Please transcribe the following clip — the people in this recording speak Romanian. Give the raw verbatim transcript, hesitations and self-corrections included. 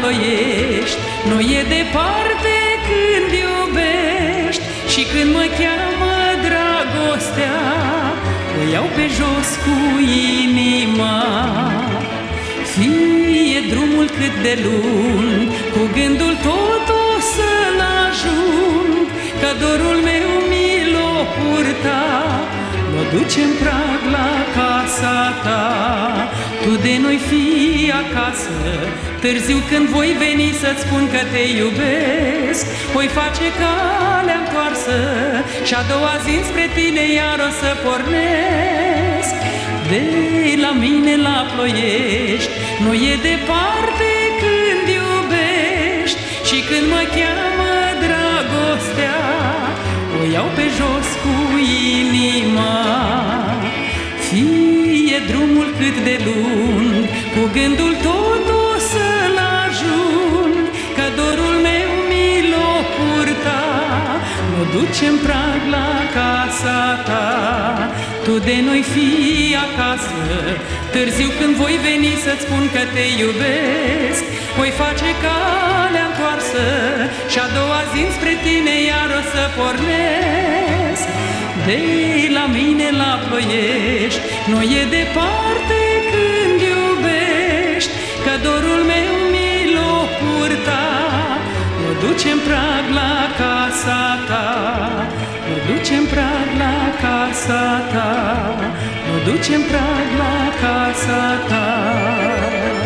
Ploiești, nu e departe când iubești. Și când mă cheamă dragostea, o iau pe jos cu inima. Fie drumul cât de lung, cu gândul tot o să-l ajung, că dorul meu mi-l o purta, mă duce în prag la casa ta. Tu de noi fii acasă, târziu când voi veni să-ți spun că te iubesc, voi face calea întoarsă și a doua zi spre tine iar o să pornesc. De la mine la Ploiești, nu e departe când iubești. Și când mă cheamă dragostea, o iau pe jos cu inima. Fie drumul cât de lung, cu gândul tot o să-l ajung, că dorul meu mi-l o purta, mă duce în prag la casa ta. Tu de noi fii acasă, târziu când voi veni să-ți spun că te iubesc, voi face calea întoarsă și a doua zi spre tine iar o să pornesc. De la mine la Ploiești, nu e departe când iubești, că dorul meu mi-l o purta, mă duce în prag la casa ta, mă duce în prag la casa ta, mă duce în prag la casa ta.